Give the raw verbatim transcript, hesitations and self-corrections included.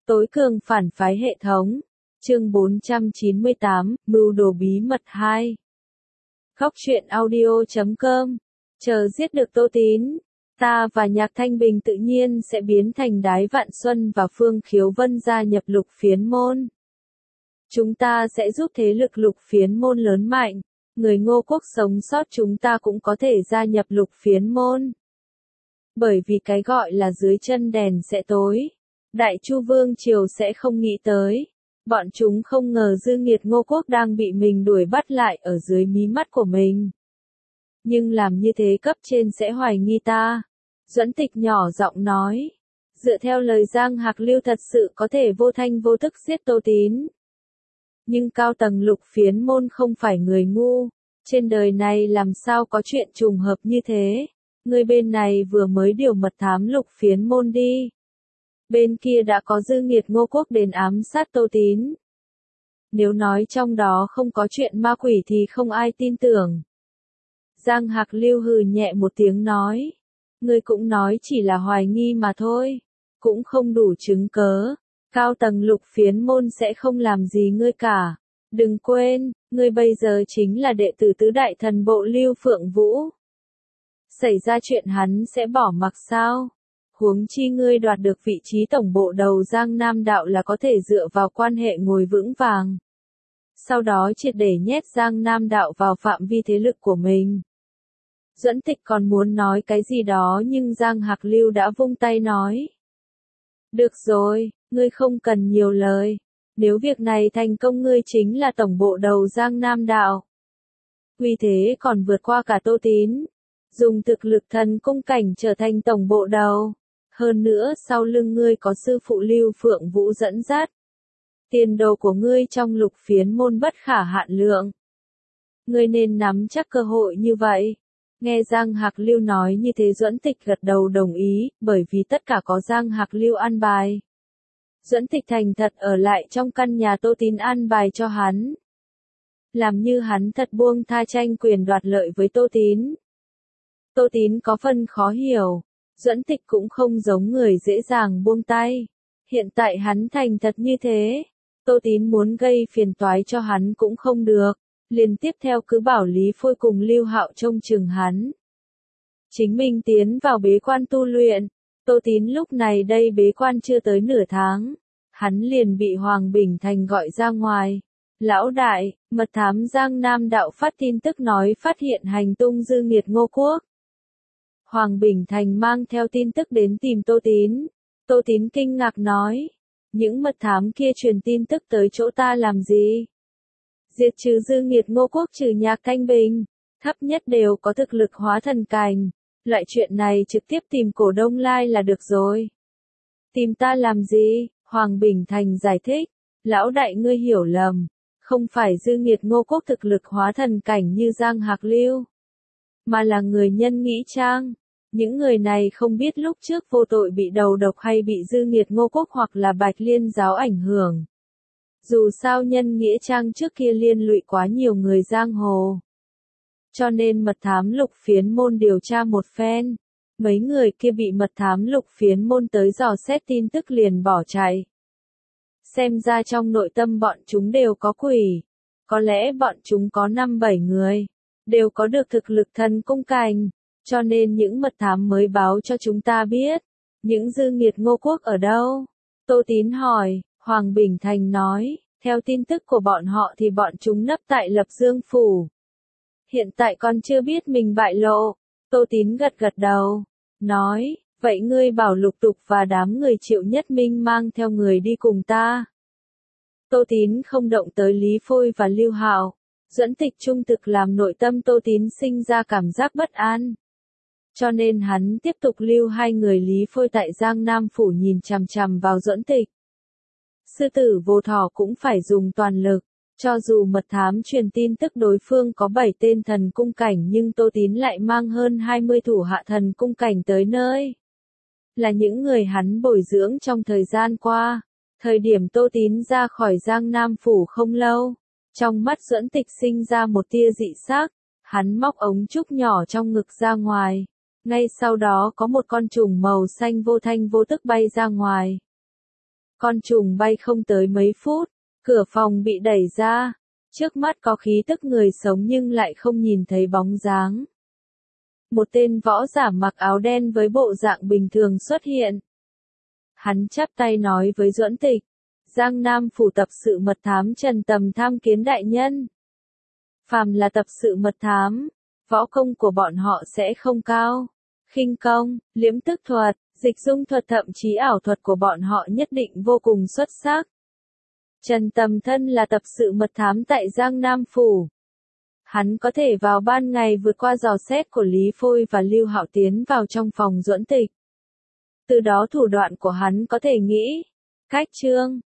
Tối cường phản phái hệ thống. Chương bốn trăm chín mươi tám, Mưu đồ bí mật hai. Khóc chuyện audio chấm com. Chờ giết được Tô Tín, ta và Nhạc Thanh Bình tự nhiên sẽ biến thành Đái Vạn Xuân và Phương Khiếu Vân gia nhập Lục Phiến môn. Chúng ta sẽ giúp thế lực Lục Phiến môn lớn mạnh, người Ngô Quốc sống sót chúng ta cũng có thể gia nhập Lục Phiến môn. Bởi vì cái gọi là dưới chân đèn sẽ tối, Đại Chu Vương Triều sẽ không nghĩ tới. Bọn chúng không ngờ dư nghiệt Ngô Quốc đang bị mình đuổi bắt lại ở dưới mí mắt của mình. Nhưng làm như thế cấp trên sẽ hoài nghi ta. Duẫn Tịch nhỏ giọng nói. Dựa theo lời Giang Hạc Lưu thật sự có thể vô thanh vô tức giết Tô Tín. Nhưng cao tầng Lục Phiến môn không phải người ngu. Trên đời này làm sao có chuyện trùng hợp như thế. Người bên này vừa mới điều mật thám Lục Phiến môn đi. Bên kia đã có dư nghiệt Ngô Quốc đến ám sát Tô Tín. Nếu nói trong đó không có chuyện ma quỷ thì không ai tin tưởng. Giang Hạc Lưu hừ nhẹ một tiếng nói. Ngươi cũng nói chỉ là hoài nghi mà thôi. Cũng không đủ chứng cớ. Cao tầng Lục Phiến môn sẽ không làm gì ngươi cả. Đừng quên, ngươi bây giờ chính là đệ tử tứ đại thần bộ Lưu Phượng Vũ. Xảy ra chuyện hắn sẽ bỏ mặc sao? Huống chi ngươi đoạt được vị trí tổng bộ đầu Giang Nam Đạo là có thể dựa vào quan hệ ngồi vững vàng. Sau đó triệt để nhét Giang Nam Đạo vào phạm vi thế lực của mình. Duẫn Tịch còn muốn nói cái gì đó nhưng Giang Hạc Lưu đã vung tay nói. Được rồi, ngươi không cần nhiều lời. Nếu việc này thành công ngươi chính là tổng bộ đầu Giang Nam Đạo. Uy thế còn vượt qua cả Tô Tín. Dùng thực lực thần cung cảnh trở thành tổng bộ đầu. Hơn nữa sau lưng ngươi có sư phụ Lưu Phượng Vũ dẫn dắt. Tiền đồ của ngươi trong Lục Phiến môn bất khả hạn lượng. Ngươi nên nắm chắc cơ hội như vậy. Nghe Giang Hạc Lưu nói như thế Duẫn Tịch gật đầu đồng ý, bởi vì tất cả có Giang Hạc Lưu an bài. Duẫn Tịch thành thật ở lại trong căn nhà Tô Tín an bài cho hắn. Làm như hắn thật buông tha tranh quyền đoạt lợi với Tô Tín. Tô Tín có phần khó hiểu. Duẫn Tịch cũng không giống người dễ dàng buông tay. Hiện tại hắn thành thật như thế. Tô Tín muốn gây phiền toái cho hắn cũng không được. Liền tiếp theo cứ bảo Lý Phôi cùng Lưu Hạo trông chừng hắn. Chính mình tiến vào bế quan tu luyện. Tô Tín lúc này đây bế quan chưa tới nửa tháng. Hắn liền bị Hoàng Bình Thành gọi ra ngoài. Lão đại, mật thám Giang Nam Đạo phát tin tức nói phát hiện hành tung dư nghiệt Ngô Quốc. Hoàng Bình Thành mang theo tin tức đến tìm Tô Tín. Tô Tín kinh ngạc nói. Những mật thám kia truyền tin tức tới chỗ ta làm gì? Diệt trừ dư nghiệt Ngô Quốc trừ Nhạc Thanh Bình. Thấp nhất đều có thực lực hóa thần cảnh. Loại chuyện này trực tiếp tìm Cổ Đông Lai là được rồi. Tìm ta làm gì? Hoàng Bình Thành giải thích. Lão đại ngươi hiểu lầm. Không phải dư nghiệt Ngô Quốc thực lực hóa thần cảnh như Giang Hạc Lưu. Mà là người nhân nghĩa trang. Những người này không biết lúc trước vô tội bị đầu độc hay bị dư nghiệt Ngô Quốc hoặc là Bạch Liên giáo ảnh hưởng. Dù sao nhân nghĩa trang trước kia liên lụy quá nhiều người giang hồ. Cho nên mật thám Lục Phiến môn điều tra một phen. Mấy người kia bị mật thám Lục Phiến môn tới dò xét tin tức liền bỏ chạy. Xem ra trong nội tâm bọn chúng đều có quỷ. Có lẽ bọn chúng có năm bảy người. Đều có được thực lực thần cung cảnh, cho nên những mật thám mới báo cho chúng ta biết. Những dư nghiệt Ngô Quốc ở đâu? Tô Tín hỏi, Hoàng Bình Thành nói, theo tin tức của bọn họ thì bọn chúng nấp tại Lập Dương Phủ. Hiện tại còn chưa biết mình bại lộ. Tô Tín gật gật đầu, nói, vậy ngươi bảo Lục Tục và đám người Triệu Nhất Minh mang theo người đi cùng ta. Tô Tín không động tới Lý Phôi và Lưu Hạo. Duẫn Tịch trung thực làm nội tâm Tô Tín sinh ra cảm giác bất an. Cho nên hắn tiếp tục lưu hai người Lý Phôi tại Giang Nam Phủ nhìn chằm chằm vào Duẫn Tịch. Sư tử vô thỏ cũng phải dùng toàn lực. Cho dù mật thám truyền tin tức đối phương có bảy tên thần cung cảnh nhưng Tô Tín lại mang hơn hai mươi thủ hạ thần cung cảnh tới nơi. Là những người hắn bồi dưỡng trong thời gian qua. Thời điểm Tô Tín ra khỏi Giang Nam Phủ không lâu. Trong mắt Duẫn Tịch sinh ra một tia dị sắc, hắn móc ống trúc nhỏ trong ngực ra ngoài. Ngay sau đó có một con trùng màu xanh vô thanh vô tức bay ra ngoài. Con trùng bay không tới mấy phút, cửa phòng bị đẩy ra. Trước mắt có khí tức người sống nhưng lại không nhìn thấy bóng dáng. Một tên võ giả mặc áo đen với bộ dạng bình thường xuất hiện. Hắn chắp tay nói với Duẫn Tịch, Giang Nam phủ tập sự mật thám Trần Tầm tham kiến đại nhân. Phàm là tập sự mật thám, võ công của bọn họ sẽ không cao. Khinh công, liễm tức thuật, dịch dung thuật thậm chí ảo thuật của bọn họ nhất định vô cùng xuất sắc. Trần Tầm thân là tập sự mật thám tại Giang Nam phủ. Hắn có thể vào ban ngày vượt qua dò xét của Lý Phôi và Lưu Hạo tiến vào trong phòng Duẫn Tịch. Từ đó thủ đoạn của hắn có thể nghĩ, cách trương,